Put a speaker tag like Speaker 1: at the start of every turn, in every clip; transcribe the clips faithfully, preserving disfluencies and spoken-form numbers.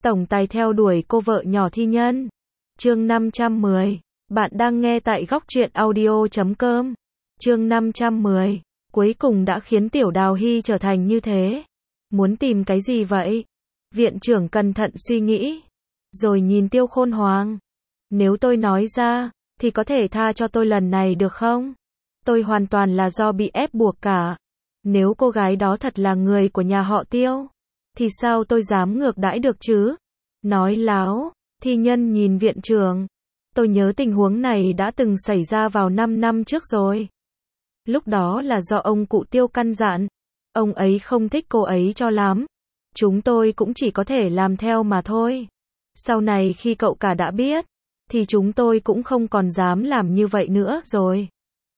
Speaker 1: tổng tài theo đuổi cô vợ nhỏ thi nhân. Chương năm trăm mười. Bạn đang nghe tại góc truyện audio chấm com. Chương năm trăm mười. Cuối cùng đã khiến Tiểu Đào Hy trở thành như thế. Muốn tìm cái gì vậy? Viện trưởng cẩn thận suy nghĩ. Rồi nhìn Tiêu Khôn Hoàng. Nếu tôi nói ra, thì có thể tha cho tôi lần này được không? Tôi hoàn toàn là do bị ép buộc cả. Nếu cô gái đó thật là người của nhà họ Tiêu, thì sao tôi dám ngược đãi được chứ? Nói láo, thi nhân nhìn viện trưởng. Tôi nhớ tình huống này đã từng xảy ra vào năm năm trước rồi. Lúc đó là do ông cụ Tiêu căn dặn. Ông ấy không thích cô ấy cho lắm. Chúng tôi cũng chỉ có thể làm theo mà thôi. Sau này khi cậu cả đã biết, thì chúng tôi cũng không còn dám làm như vậy nữa rồi.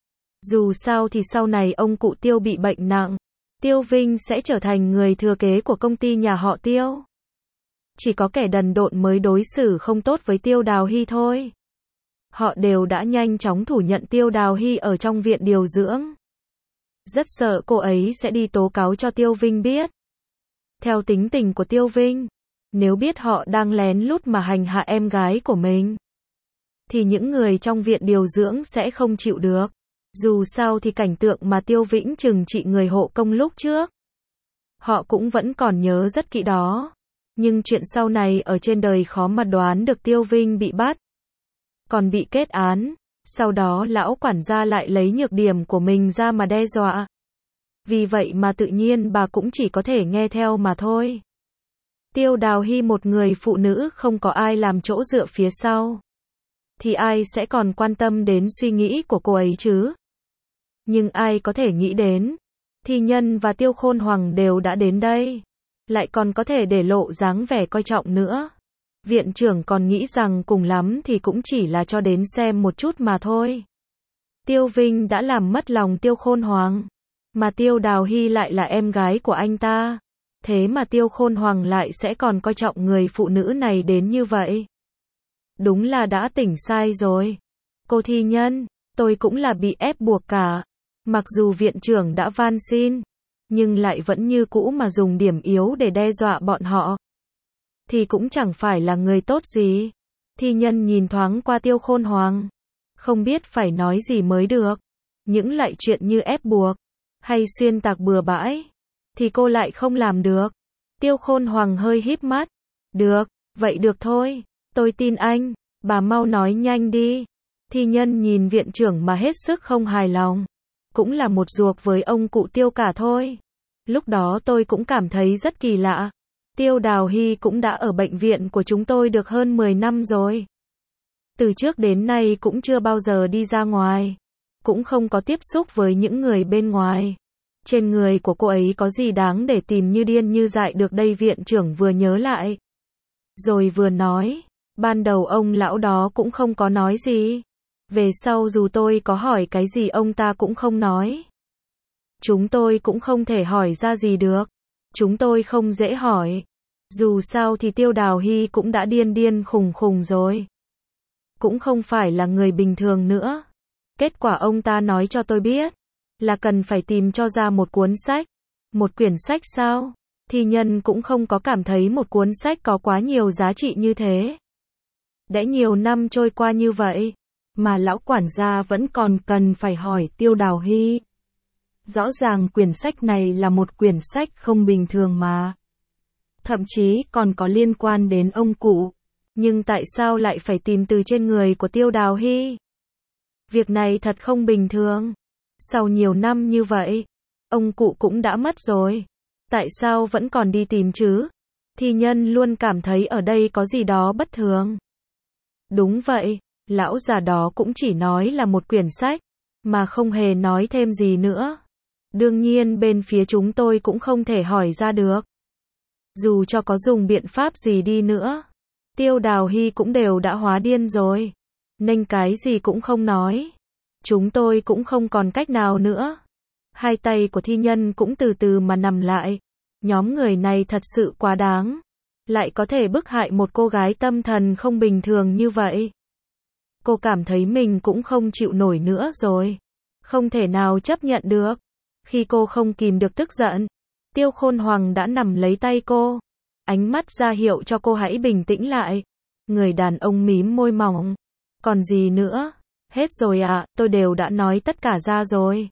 Speaker 1: Dù sao thì sau này ông cụ Tiêu bị bệnh nặng, Tiêu Vinh sẽ trở thành người thừa kế của công ty nhà họ Tiêu. Chỉ có kẻ đần độn mới đối xử không tốt với Tiêu Đào Hy thôi. Họ đều đã nhanh chóng thủ nhận Tiêu Đào Hy ở trong viện điều dưỡng. Rất sợ cô ấy sẽ đi tố cáo cho Tiêu Vinh biết. Theo tính tình của Tiêu Vinh, nếu biết họ đang lén lút mà hành hạ em gái của mình, thì những người trong viện điều dưỡng sẽ không chịu được. Dù sao thì cảnh tượng mà Tiêu Vĩnh trừng trị người hộ công lúc trước, họ cũng vẫn còn nhớ rất kỹ đó. Nhưng chuyện sau này ở trên đời khó mà đoán được. Tiêu Vinh bị bắt, còn bị kết án. Sau đó lão quản gia lại lấy nhược điểm của mình ra mà đe dọa. Vì vậy mà tự nhiên bà cũng chỉ có thể nghe theo mà thôi. Tiêu Đào Hy một người phụ nữ không có ai làm chỗ dựa phía sau, thì ai sẽ còn quan tâm đến suy nghĩ của cô ấy chứ? Nhưng ai có thể nghĩ đến, thi nhân và Tiêu Khôn Hoàng đều đã đến đây, lại còn có thể để lộ dáng vẻ coi trọng nữa. Viện trưởng còn nghĩ rằng cùng lắm thì cũng chỉ là cho đến xem một chút mà thôi. Tiêu Vinh đã làm mất lòng Tiêu Khôn Hoàng, mà Tiêu Đào Hy lại là em gái của anh ta. Thế mà Tiêu Khôn Hoàng lại sẽ còn coi trọng người phụ nữ này đến như vậy. Đúng là đã tỉnh sai rồi. Cô thi nhân, tôi cũng là bị ép buộc cả. Mặc dù viện trưởng đã van xin, nhưng lại vẫn như cũ mà dùng điểm yếu để đe dọa bọn họ. Thì cũng chẳng phải là người tốt gì. Thi nhân nhìn thoáng qua Tiêu Khôn Hoàng, không biết phải nói gì mới được. Những loại chuyện như ép buộc, hay xuyên tạc bừa bãi, thì cô lại không làm được. Tiêu Khôn Hoàng hơi híp mắt. Được, vậy được thôi, tôi tin anh, bà mau nói nhanh đi. Thi nhân nhìn viện trưởng mà hết sức không hài lòng. Cũng là một ruột với ông cụ Tiêu cả thôi. Lúc đó tôi cũng cảm thấy rất kỳ lạ. Tiêu Đào Hy cũng đã ở bệnh viện của chúng tôi được hơn mười năm rồi. Từ trước đến nay cũng chưa bao giờ đi ra ngoài, cũng không có tiếp xúc với những người bên ngoài. Trên người của cô ấy có gì đáng để tìm như điên như dại được đây? Viện trưởng vừa nhớ lại, rồi vừa nói. Ban đầu ông lão đó cũng không có nói gì. Về sau dù tôi có hỏi cái gì ông ta cũng không nói. Chúng tôi cũng không thể hỏi ra gì được. Chúng tôi không dễ hỏi. Dù sao thì Tiêu Đào Hy cũng đã điên điên khùng khùng rồi. Cũng không phải là người bình thường nữa. Kết quả ông ta nói cho tôi biết là cần phải tìm cho ra một cuốn sách. Một quyển sách sao? Thi nhân cũng không có cảm thấy một cuốn sách có quá nhiều giá trị như thế. Đã nhiều năm trôi qua như vậy, mà lão quản gia vẫn còn cần phải hỏi Tiêu Đào Hy. Rõ ràng quyển sách này là một quyển sách không bình thường mà. Thậm chí còn có liên quan đến ông cụ. Nhưng tại sao lại phải tìm từ trên người của Tiêu Đào Hy? Việc này thật không bình thường. Sau nhiều năm như vậy, ông cụ cũng đã mất rồi. Tại sao vẫn còn đi tìm chứ? Thi nhân luôn cảm thấy ở đây có gì đó bất thường. Đúng vậy, lão già đó cũng chỉ nói là một quyển sách, mà không hề nói thêm gì nữa. Đương nhiên bên phía chúng tôi cũng không thể hỏi ra được. Dù cho có dùng biện pháp gì đi nữa, Tiêu Đào Hy cũng đều đã hóa điên rồi, nên cái gì cũng không nói. Chúng tôi cũng không còn cách nào nữa. Hai tay của thi nhân cũng từ từ mà nằm lại. Nhóm người này thật sự quá đáng. Lại có thể bức hại một cô gái tâm thần không bình thường như vậy. Cô cảm thấy mình cũng không chịu nổi nữa rồi. Không thể nào chấp nhận được. Khi cô không kìm được tức giận, Tiêu Khôn Hoàng đã nắm lấy tay cô. ánh mắt ra hiệu cho cô hãy bình tĩnh lại. Người đàn ông mím môi mỏng. Còn gì nữa? Hết rồi ạ, à, tôi đều đã nói tất cả ra rồi.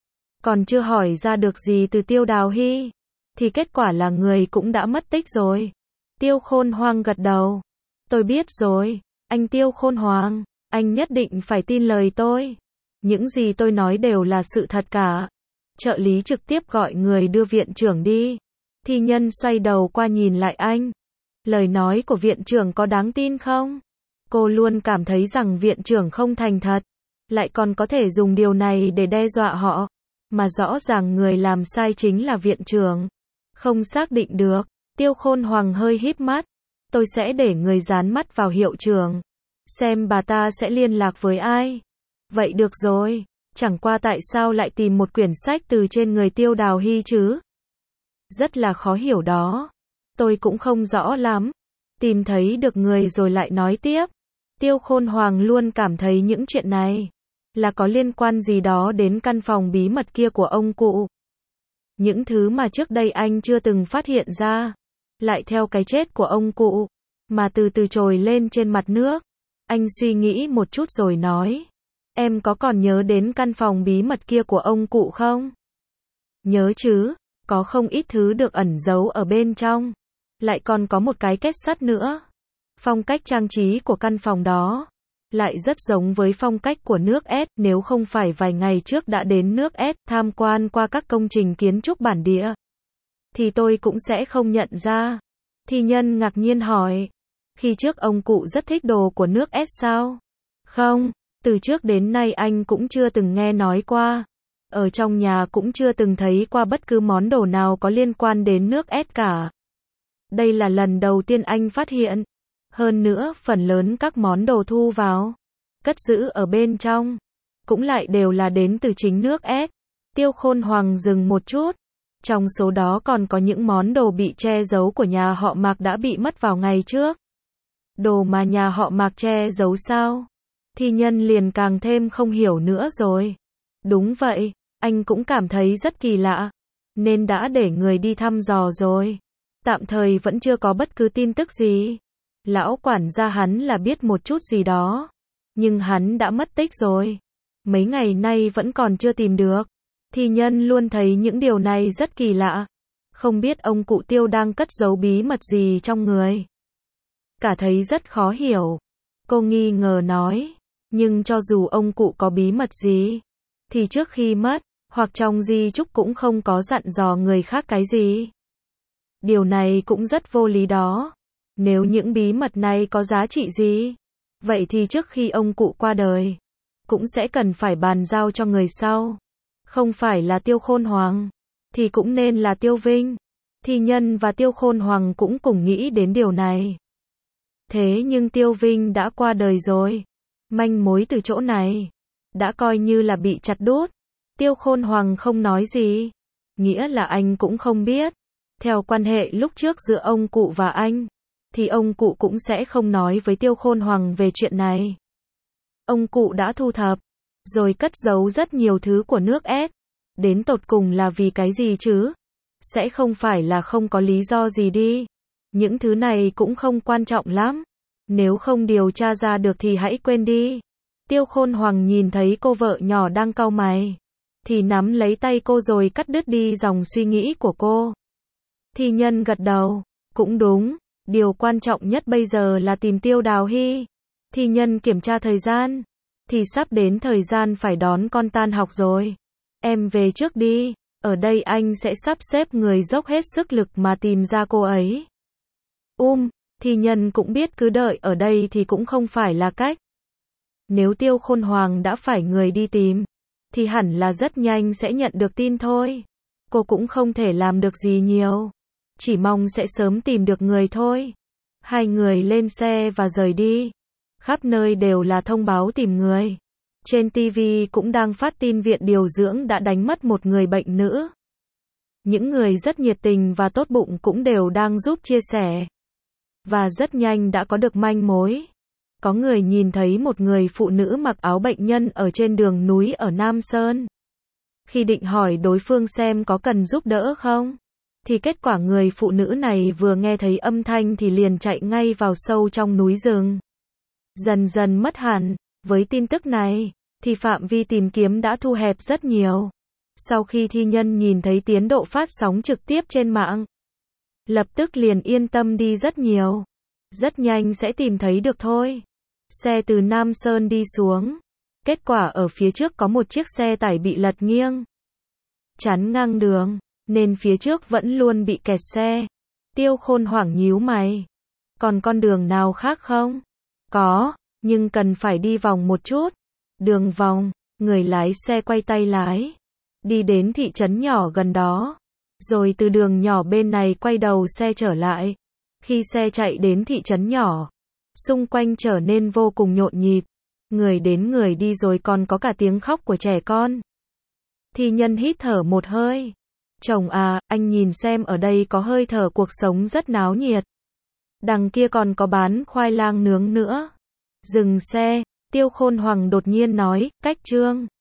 Speaker 1: Còn chưa hỏi ra được gì từ Tiêu Đào Hy, thì kết quả là người cũng đã mất tích rồi. Tiêu Khôn Hoang gật đầu. Tôi biết rồi, anh Tiêu Khôn Hoang, anh nhất định phải tin lời tôi. Những gì tôi nói đều là sự thật cả. Trợ lý trực tiếp gọi người đưa viện trưởng đi. Thi Nhân xoay đầu qua nhìn lại anh. Lời nói của viện trưởng có đáng tin không? Cô luôn cảm thấy rằng viện trưởng không thành thật, lại còn có thể dùng điều này để đe dọa họ. Mà rõ ràng người làm sai chính là viện trưởng. Không xác định được. Tiêu Khôn Hoang hơi híp mắt. Tôi sẽ để người dán mắt vào hiệu trưởng, xem bà ta sẽ liên lạc với ai. Vậy được rồi. Chẳng qua tại sao lại tìm một quyển sách từ trên người Tiêu Đào Hy chứ? Rất là khó hiểu đó. Tôi cũng không rõ lắm. Tìm thấy được người rồi lại nói tiếp. Tiêu Khôn Hoang luôn cảm thấy những chuyện này là có liên quan gì đó đến căn phòng bí mật kia của ông cụ. Những thứ mà trước đây anh chưa từng phát hiện ra, lại theo cái chết của ông cụ, mà từ từ trồi lên trên mặt nước. Anh suy nghĩ một chút rồi nói. Em có còn nhớ đến căn phòng bí mật kia của ông cụ không? Nhớ chứ, có không ít thứ được ẩn giấu ở bên trong. Lại còn có một cái kết sắt nữa. Phong cách trang trí của căn phòng đó lại rất giống với phong cách của nước S, nếu không phải vài ngày trước đã đến nước S tham quan qua các công trình kiến trúc bản địa, thì tôi cũng sẽ không nhận ra. Thi Nhân ngạc nhiên hỏi. Khi trước ông cụ rất thích đồ của nước S sao? Không, từ trước đến nay anh cũng chưa từng nghe nói qua. Ở trong nhà cũng chưa từng thấy qua bất cứ món đồ nào có liên quan đến nước S cả. Đây là lần đầu tiên anh phát hiện. Hơn nữa, phần lớn các món đồ thu vào, cất giữ ở bên trong, cũng lại đều là đến từ chính nước S. Tiêu Khôn Hoang dừng một chút. Trong số đó còn có những món đồ bị che giấu của nhà họ Mạc đã bị mất vào ngày trước. Đồ mà nhà họ Mạc che giấu sao? Thi Nhân liền càng thêm không hiểu nữa rồi. Đúng vậy, anh cũng cảm thấy rất kỳ lạ, nên đã để người đi thăm dò rồi. Tạm thời vẫn chưa có bất cứ tin tức gì. Lão quản gia hắn là biết một chút gì đó, nhưng hắn đã mất tích rồi. Mấy ngày nay vẫn còn chưa tìm được. Thi Nhân luôn thấy những điều này rất kỳ lạ. Không biết ông cụ Tiêu đang cất giấu bí mật gì trong người. Cả thấy rất khó hiểu. Cô nghi ngờ nói. Nhưng cho dù ông cụ có bí mật gì, thì trước khi mất, hoặc trong di chúc cũng không có dặn dò người khác cái gì. Điều này cũng rất vô lý đó. Nếu những bí mật này có giá trị gì, vậy thì trước khi ông cụ qua đời, cũng sẽ cần phải bàn giao cho người sau. Không phải là Tiêu Khôn Hoang, thì cũng nên là Tiêu Vinh. Thi Nhân và Tiêu Khôn Hoang cũng cùng nghĩ đến điều này. Thế nhưng Tiêu Vinh đã qua đời rồi. Manh mối từ chỗ này đã coi như là bị chặt đứt. Tiêu Khôn Hoang không nói gì, nghĩa là anh cũng không biết. Theo quan hệ lúc trước giữa ông cụ và anh, thì ông cụ cũng sẽ không nói với Tiêu Khôn Hoang về chuyện này. Ông cụ đã thu thập, rồi cất giấu rất nhiều thứ của nước S. Đến tột cùng là vì cái gì chứ? Sẽ không phải là không có lý do gì đi. Những thứ này cũng không quan trọng lắm. Nếu không điều tra ra được thì hãy quên đi. Tiêu Khôn Hoang nhìn thấy cô vợ nhỏ đang cau mày, thì nắm lấy tay cô rồi cắt đứt đi dòng suy nghĩ của cô. Thi Nhân gật đầu. Cũng đúng. Điều quan trọng nhất bây giờ là tìm Tiêu Đào Hy. Thi Nhân kiểm tra thời gian. Thì sắp đến thời gian phải đón con tan học rồi. Em về trước đi. Ở đây anh sẽ sắp xếp người dốc hết sức lực mà tìm ra cô ấy. Um, Thi Nhân cũng biết cứ đợi ở đây thì cũng không phải là cách. Nếu Tiêu Khôn Hoang đã phải người đi tìm, thì hẳn là rất nhanh sẽ nhận được tin thôi. Cô cũng không thể làm được gì nhiều. Chỉ mong sẽ sớm tìm được người thôi. Hai người lên xe và rời đi. Khắp nơi đều là thông báo tìm người. Trên ti vi cũng đang phát tin viện điều dưỡng đã đánh mất một người bệnh nữ. Những người rất nhiệt tình và tốt bụng cũng đều đang giúp chia sẻ. Và rất nhanh đã có được manh mối. Có người nhìn thấy một người phụ nữ mặc áo bệnh nhân ở trên đường núi ở Nam Sơn. Khi định hỏi đối phương xem có cần giúp đỡ không, Thì kết quả người phụ nữ này vừa nghe thấy âm thanh thì liền chạy ngay vào sâu trong núi rừng. Dần dần mất hẳn. Với tin tức này, thì phạm vi tìm kiếm đã thu hẹp rất nhiều. Sau khi thi nhân nhìn thấy tiến độ phát sóng trực tiếp trên mạng, lập tức liền yên tâm đi rất nhiều. Rất nhanh sẽ tìm thấy được thôi. Xe từ Nam Sơn đi xuống. Kết quả ở phía trước có một chiếc xe tải bị lật nghiêng, chắn ngang đường, nên phía trước vẫn luôn bị kẹt xe. Tiêu Khôn hoảng nhíu mày. Còn con đường nào khác không? Có, nhưng cần phải đi vòng một chút. Đường vòng, người lái xe quay tay lái. Đi đến thị trấn nhỏ gần đó. Rồi từ đường nhỏ bên này quay đầu xe trở lại. Khi xe chạy đến thị trấn nhỏ, xung quanh trở nên vô cùng nhộn nhịp. Người đến người đi rồi còn có cả tiếng khóc của trẻ con. Thi nhân hít thở một hơi. Chồng à, anh nhìn xem ở đây có hơi thở cuộc sống rất náo nhiệt. Đằng kia còn có bán khoai lang nướng nữa. Dừng xe, Tiêu Khôn Hoằng đột nhiên nói, cách Trương